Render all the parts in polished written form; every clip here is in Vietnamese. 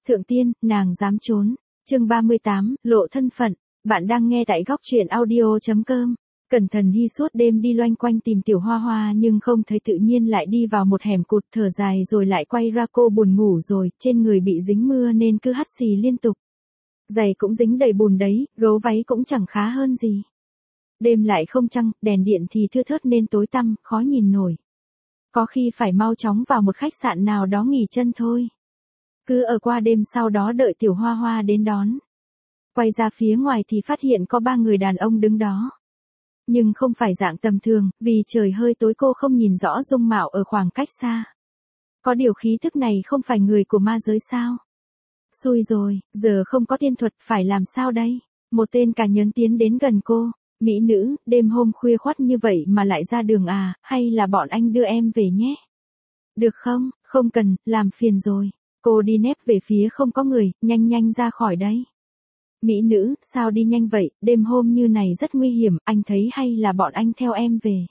Thượng tiên, nàng dám trốn. Chương 38, lộ thân phận. Bạn đang nghe tại góc truyện audio.com. Cẩn Thận Hy suốt đêm đi loanh quanh tìm Tiểu Hoa Hoa nhưng không thấy, tự nhiên lại đi vào một hẻm cụt, thở dài rồi lại quay ra. Cô buồn ngủ rồi, trên người bị dính mưa nên cứ hắt xì liên tục. Giày cũng dính đầy bùn đấy, gấu váy cũng chẳng khá hơn gì. Đêm lại không trăng, đèn điện thì thưa thớt nên tối tăm, khó nhìn nổi. Có khi phải mau chóng vào một khách sạn nào đó nghỉ chân thôi. Cứ ở qua đêm, sau đó đợi Tiểu Hoa Hoa đến đón. Quay ra phía ngoài thì phát hiện có 3 người đàn ông đứng đó. Nhưng không phải dạng tầm thường, vì trời hơi tối cô không nhìn rõ dung mạo ở khoảng cách xa. Có điều khí thức này không phải người của ma giới sao? Xui rồi, giờ không có tiên thuật, phải làm sao đây? Một tên cả nhớn tiến đến gần cô. Mỹ nữ, đêm hôm khuya khoắt như vậy mà lại ra đường à, hay là bọn anh đưa em về nhé? Được không, không cần, làm phiền rồi. Cô đi nép về phía không có người, nhanh nhanh ra khỏi đây. Mỹ nữ, sao đi nhanh vậy, đêm hôm như này rất nguy hiểm, anh thấy hay là bọn anh theo em về?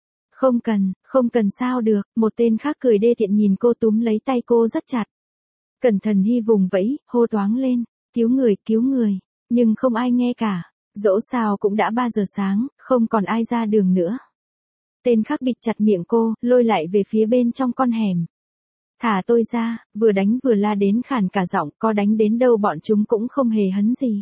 Không cần sao được, một tên khác cười đê tiện nhìn cô, túm lấy tay cô rất chặt. Cẩn Thận Hy vùng vẫy, hô toáng lên, cứu người, nhưng không ai nghe cả. Dẫu sao cũng đã 3 giờ sáng, không còn ai ra đường nữa. Tên khác bịt chặt miệng cô, lôi lại về phía bên trong con hẻm. Thả tôi ra, vừa đánh vừa la đến khàn cả giọng, có đánh đến đâu bọn chúng cũng không hề hấn gì.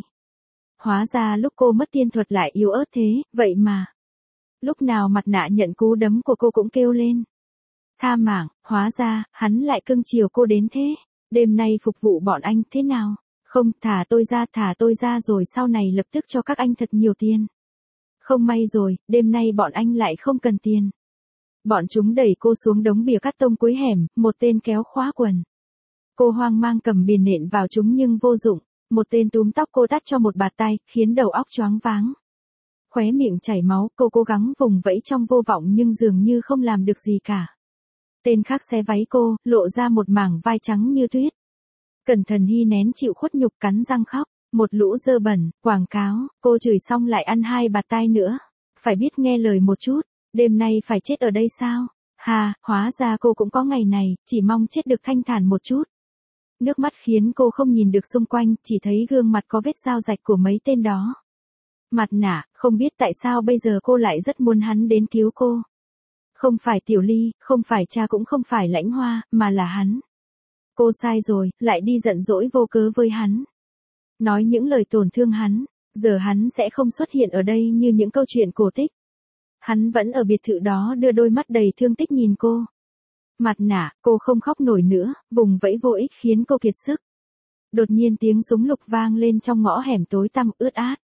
Hóa ra lúc cô mất tiên thuật lại yếu ớt thế, vậy mà. Lúc nào Mặt Nạ nhận cú đấm của cô cũng kêu lên. Tha mạng, hóa ra, hắn lại cưng chiều cô đến thế. Đêm nay phục vụ bọn anh thế nào? Không, thả tôi ra rồi sau này lập tức cho các anh thật nhiều tiền. Không may rồi, đêm nay bọn anh lại không cần tiền. Bọn chúng đẩy cô xuống đống bìa cát tông cuối hẻm, một tên kéo khóa quần. Cô hoang mang cầm bìa nện vào chúng nhưng vô dụng, một tên túm tóc cô tát cho một bạt tay, khiến đầu óc choáng váng. Khóe miệng chảy máu, cô cố gắng vùng vẫy trong vô vọng nhưng dường như không làm được gì cả. Tên khác xé váy cô, lộ ra một mảng vai trắng như tuyết. Cẩn Thận Hy nén chịu khuất nhục cắn răng khóc, một lũ dơ bẩn, quảng cáo, cô chửi xong lại ăn 2 bạt tai nữa. Phải biết nghe lời một chút, đêm nay phải chết ở đây sao? Hà, hóa ra cô cũng có ngày này, chỉ mong chết được thanh thản một chút. Nước mắt khiến cô không nhìn được xung quanh, chỉ thấy gương mặt có vết dao rạch của mấy tên đó. Mặt Nạ, không biết tại sao bây giờ cô lại rất muốn hắn đến cứu cô. Không phải Tiểu Ly, không phải cha cũng không phải Lãnh Hoa, mà là hắn. Cô sai rồi, lại đi giận dỗi vô cớ với hắn. Nói những lời tổn thương hắn, giờ hắn sẽ không xuất hiện ở đây như những câu chuyện cổ tích. Hắn vẫn ở biệt thự đó đưa đôi mắt đầy thương tích nhìn cô. Mặt Nạ, cô không khóc nổi nữa, vùng vẫy vô ích khiến cô kiệt sức. Đột nhiên tiếng súng lục vang lên trong ngõ hẻm tối tăm ướt át.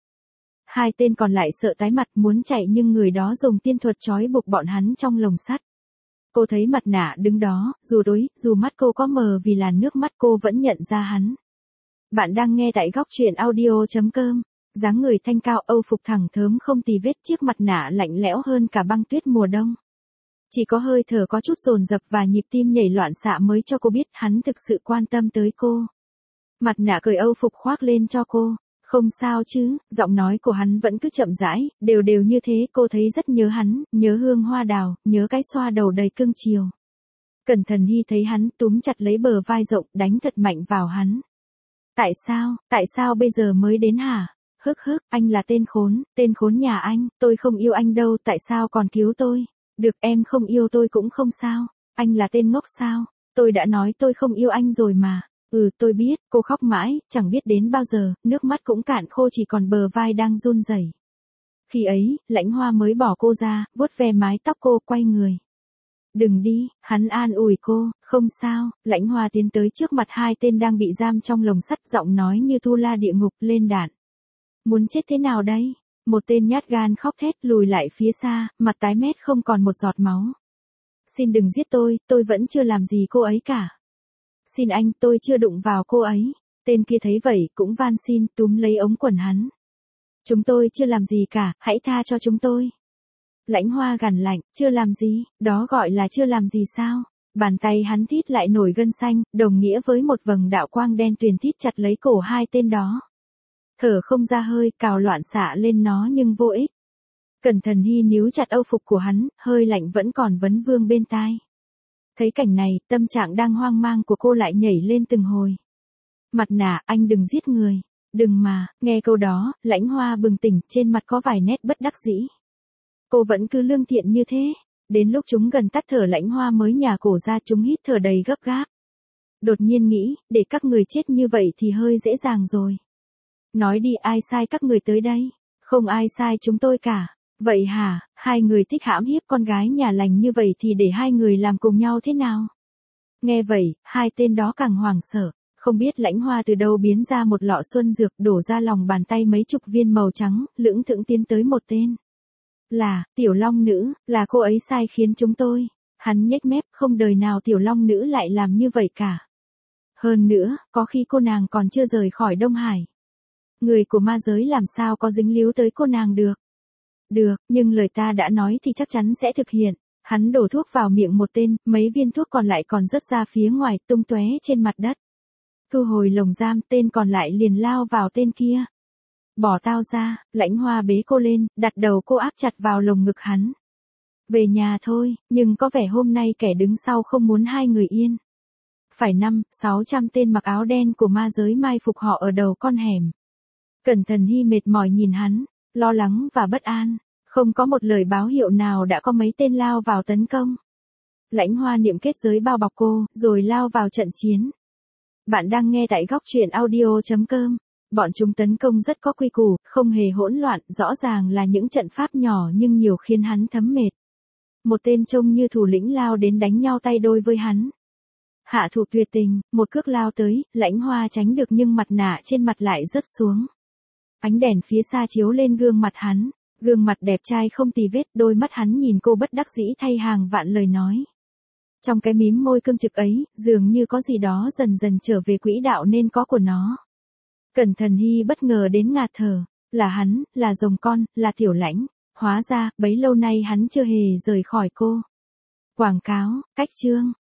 2 tên còn lại sợ tái mặt muốn chạy nhưng người đó dùng tiên thuật trói buộc bọn hắn trong lồng sắt. Cô thấy Mặt Nạ đứng đó, dù mắt cô có mờ vì làn nước mắt cô vẫn nhận ra hắn. Bạn đang nghe tại góc truyện audio.com. Dáng người thanh cao, âu phục thẳng thớm không tì vết, chiếc mặt nạ lạnh lẽo hơn cả băng tuyết mùa đông. Chỉ có hơi thở có chút dồn dập và nhịp tim nhảy loạn xạ mới cho cô biết hắn thực sự quan tâm tới cô. Mặt Nạ cởi âu phục khoác lên cho cô. Không sao chứ, giọng nói của hắn vẫn cứ chậm rãi, đều đều như thế, cô thấy rất nhớ hắn, nhớ hương hoa đào, nhớ cái xoa đầu đầy cưng chiều. Cẩn Thận Hy thấy hắn túm chặt lấy bờ vai rộng, đánh thật mạnh vào hắn. Tại sao bây giờ mới đến hả? Hức, anh là tên khốn nhà anh, tôi không yêu anh đâu, tại sao còn cứu tôi? Được, em không yêu tôi cũng không sao, anh là tên ngốc sao? Tôi đã nói tôi không yêu anh rồi mà. Tôi biết, cô khóc mãi, chẳng biết đến bao giờ, nước mắt cũng cạn khô, chỉ còn bờ vai đang run rẩy. Khi ấy, Lãnh Hoa mới bỏ cô ra, vuốt ve mái tóc cô, quay người. Đừng đi, hắn an ủi cô, không sao. Lãnh Hoa tiến tới trước mặt 2 tên đang bị giam trong lồng sắt, giọng nói như tu la địa ngục, lên đạn. Muốn chết thế nào đây? Một tên nhát gan khóc thét lùi lại phía xa, mặt tái mét không còn một giọt máu. Xin đừng giết tôi vẫn chưa làm gì cô ấy cả. Xin anh, tôi chưa đụng vào cô ấy. Tên kia thấy vậy cũng van xin, túm lấy ống quần hắn. Chúng tôi chưa làm gì cả, hãy tha cho chúng tôi. Lãnh Hoa gằn lạnh, chưa làm gì, đó gọi là chưa làm gì sao? Bàn tay hắn thít lại nổi gân xanh, đồng nghĩa với một vầng đạo quang đen tuyền thít chặt lấy cổ 2 tên đó. Thở không ra hơi, cào loạn xạ lên nó nhưng vô ích. Cẩn Thận Hy níu chặt âu phục của hắn, hơi lạnh vẫn còn vấn vương bên tai. Thấy cảnh này, tâm trạng đang hoang mang của cô lại nhảy lên từng hồi. Mặt nạ, anh đừng giết người. Đừng mà, nghe câu đó, Lãnh Hoa bừng tỉnh, trên mặt có vài nét bất đắc dĩ. Cô vẫn cứ lương thiện như thế. Đến lúc chúng gần tắt thở Lãnh Hoa mới nhả cổ ra, chúng hít thở đầy gấp gáp. Đột nhiên nghĩ, để các người chết như vậy thì hơi dễ dàng rồi. Nói đi, ai sai các người tới đây? Không ai sai chúng tôi cả. Vậy hả, hai người thích hãm hiếp con gái nhà lành như vậy thì để hai người làm cùng nhau thế nào? Nghe vậy, hai tên đó càng hoảng sợ. Không biết Lãnh Hoa từ đâu biến ra một lọ xuân dược, đổ ra lòng bàn tay mấy chục viên màu trắng, lững thững tiến tới một tên. Là, Tiểu Long Nữ, là cô ấy sai khiến chúng tôi. Hắn nhếch mép, không đời nào Tiểu Long Nữ lại làm như vậy cả. Hơn nữa, có khi cô nàng còn chưa rời khỏi Đông Hải. Người của ma giới làm sao có dính líu tới cô nàng được. Được, nhưng lời ta đã nói thì chắc chắn sẽ thực hiện. Hắn đổ thuốc vào miệng một tên, mấy viên thuốc còn lại còn rớt ra phía ngoài, tung tóe trên mặt đất. Thu hồi lồng giam, tên còn lại liền lao vào tên kia. Bỏ tao ra, Lãnh Hoa bế cô lên, đặt đầu cô áp chặt vào lồng ngực hắn. Về nhà thôi, nhưng có vẻ hôm nay kẻ đứng sau không muốn hai người yên. Phải 500-600 tên mặc áo đen của ma giới mai phục họ ở đầu con hẻm. Cẩn Thận Hy mệt mỏi nhìn hắn, lo lắng và bất an, không có một lời báo hiệu nào đã có mấy tên lao vào tấn công. Lãnh Hoa niệm kết giới bao bọc cô, rồi lao vào trận chiến. Bạn đang nghe tại góc truyện audio.com. Bọn chúng tấn công rất có quy củ, không hề hỗn loạn, rõ ràng là những trận pháp nhỏ nhưng nhiều khiến hắn thấm mệt. Một tên trông như thủ lĩnh lao đến đánh nhau tay đôi với hắn. Hạ thủ tuyệt tình, một cước lao tới, Lãnh Hoa tránh được nhưng mặt nạ trên mặt lại rớt xuống. Ánh đèn phía xa chiếu lên gương mặt hắn, gương mặt đẹp trai không tì vết, đôi mắt hắn nhìn cô bất đắc dĩ thay hàng vạn lời nói. Trong cái mím môi cương trực ấy, dường như có gì đó dần dần trở về quỹ đạo nên có của nó. Cẩn Thận Hy bất ngờ đến ngạt thở, là hắn, là rồng con, là Tiểu Lãnh, hóa ra, bấy lâu nay hắn chưa hề rời khỏi cô. Quảng cáo, cách chương.